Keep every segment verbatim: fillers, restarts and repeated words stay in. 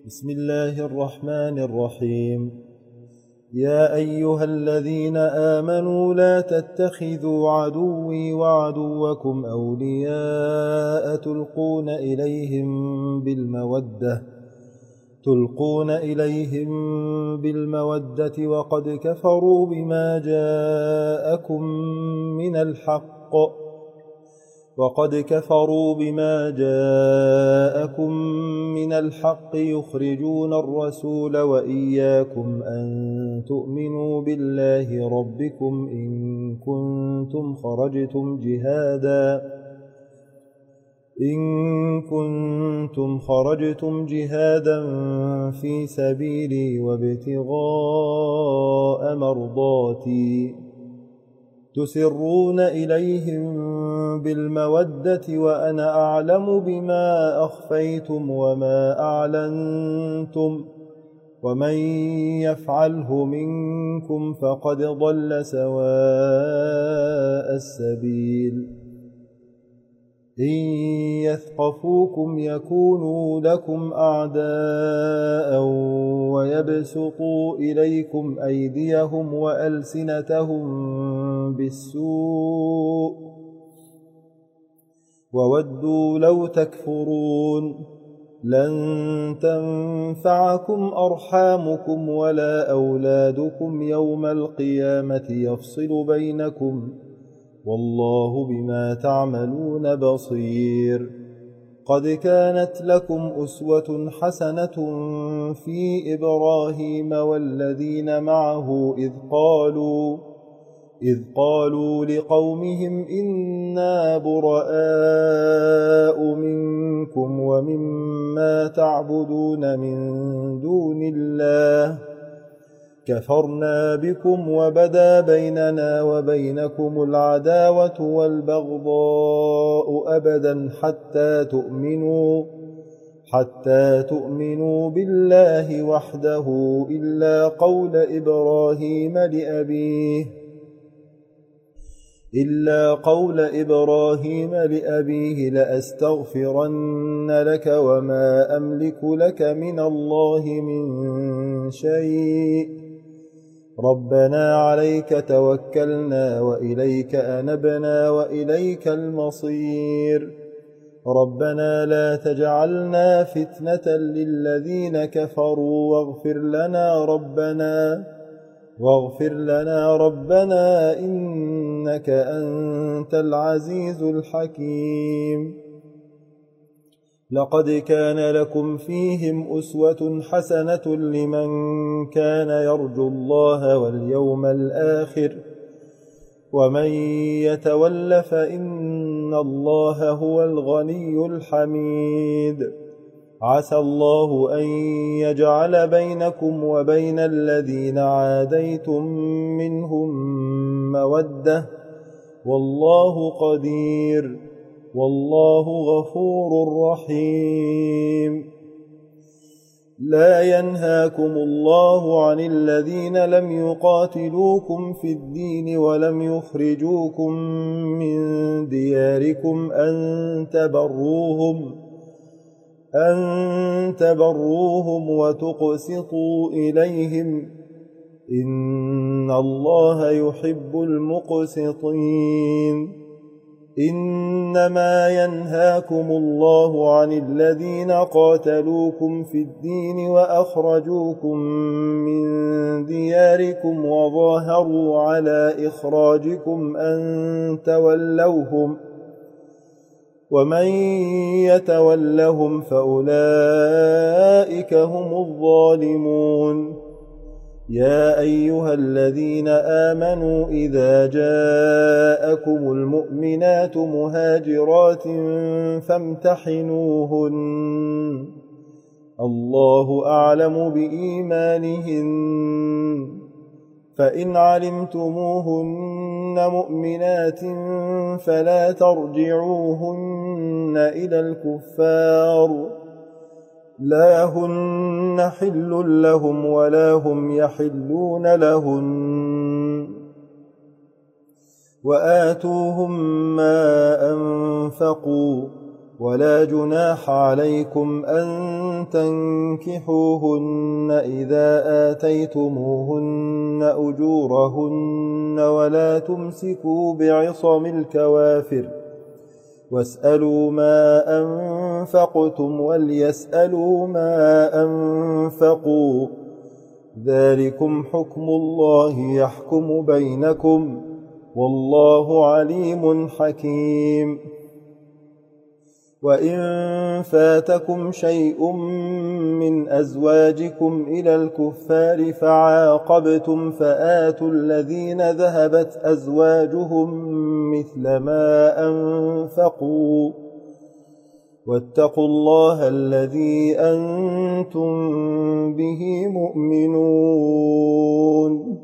بسم الله الرحمن الرحيم. يا أيها الذين آمنوا لا تتخذوا عدوي وعدوكم أولياء تلقون إليهم بالمودة تلقون إليهم بالمودة وقد كفروا بما جاءكم من الحق وقد كفروا بما جاءكم من الحق يخرجون الرسول وإياكم أن تؤمنوا بالله ربكم إن كنتم خرجتم جهادا إن كنتم خرجتم جهادا في سبيلي وابتغاء مرضاتي تسرون إليهم بالمودة وأنا أعلم بما أخفيتم وما أعلنتم ومن يفعله منكم فقد ضل سواء السبيل. إن يثقفوكم يكونوا لكم أعداء ويبسطوا إليكم أيديهم وألسنتهم بالسوء وودوا لو تكفرون. لن تنفعكم أرحامكم ولا أولادكم يوم القيامة يفصل بينكم والله بما تعملون بصير. قد كانت لكم أسوة حسنة في إبراهيم والذين معه إذ قالوا إذ قالوا لقومهم إنا براء منكم ومما تعبدون من دون الله كفرنا بكم وبدا بيننا وبينكم العداوة والبغضاء أبدا حتى تؤمنوا حتى تؤمنوا بالله وحده إلا قول إبراهيم لأبيه إلا قول إبراهيم لأبيه لأستغفرن لك وما أملك لك من الله من شيء ربنا عليك توكلنا وإليك أنبنا وإليك المصير. ربنا لا تجعلنا فتنة للذين كفروا واغفر لنا ربنا واغفر لنا ربنا إنك أنت العزيز الحكيم. لقد كان لكم فيهم أسوة حسنة لمن كان يرجو الله واليوم الآخر ومن يتول فإن الله هو الغني الحميد. عسى الله أن يجعل بينكم وبين الذين عاديتم منهم مودة والله قدير والله غفور رحيم. لا ينهاكم الله عن الذين لم يقاتلوكم في الدين ولم يخرجوكم من دياركم أن تبروهم أن تبروهم وتقسطوا إليهم إن الله يحب المقسطين. إنما ينهاكم الله عن الذين قاتلوكم في الدين وأخرجوكم من دياركم وظاهروا على إخراجكم أن تولوهم ومن يتولهم فأولئك هم الظالمون. يا أيها الذين آمنوا إذا جاءكم المؤمنات مهاجرات فامتحنوهن الله أعلم بإيمانهن فإن علمتموهن مؤمنات فلا ترجعوهن إلى الكفار لا هن حل لهم ولا هم يحلون لهن وآتوهم ما أنفقوا ولا جناح عليكم أن تنكحوهن إذا آتيتموهن أجورهن ولا تمسكوا بعصم الكوافر واسألوا ما أنفقتم وليسألوا ما أنفقوا ذلكم حكم الله يحكم بينكم والله عليم حكيم. وإن فاتكم شيء من أزواجكم إلى الكفار فعاقبتم فآتوا الذين ذهبت أزواجهم مثل ما أنفقوا واتقوا الله الذي أنتم به مؤمنون.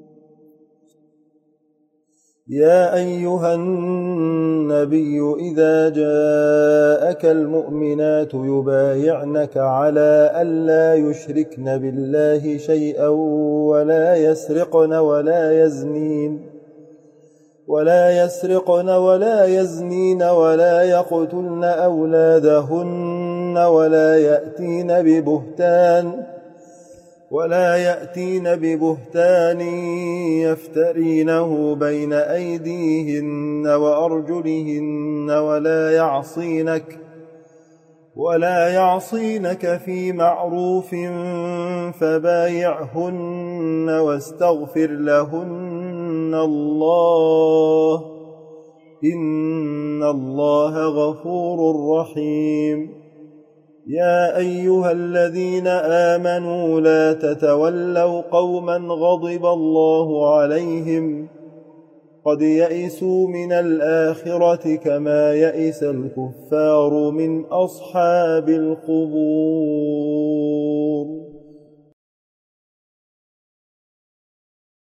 يا أيها النبي إذا جاءك المؤمنات يبايعنك على ألا يشركن بالله شيئا ولا يسرقن ولا يزنين ولا يسرقن ولا يزنين ولا يقتلن أولادهن ولا يأتين ببهتان ولا يأتين ببهتان يفترينه بين أيديهن وأرجلهن ولا يعصينك ولا يعصينك في معروف فبايعهن واستغفر لهن الله إن الله غفور رحيم. يا أيها الذين آمنوا لا تتولوا قوما غضب الله عليهم قد يئسوا من الآخرة كما يئس الكفار من أصحاب القبور.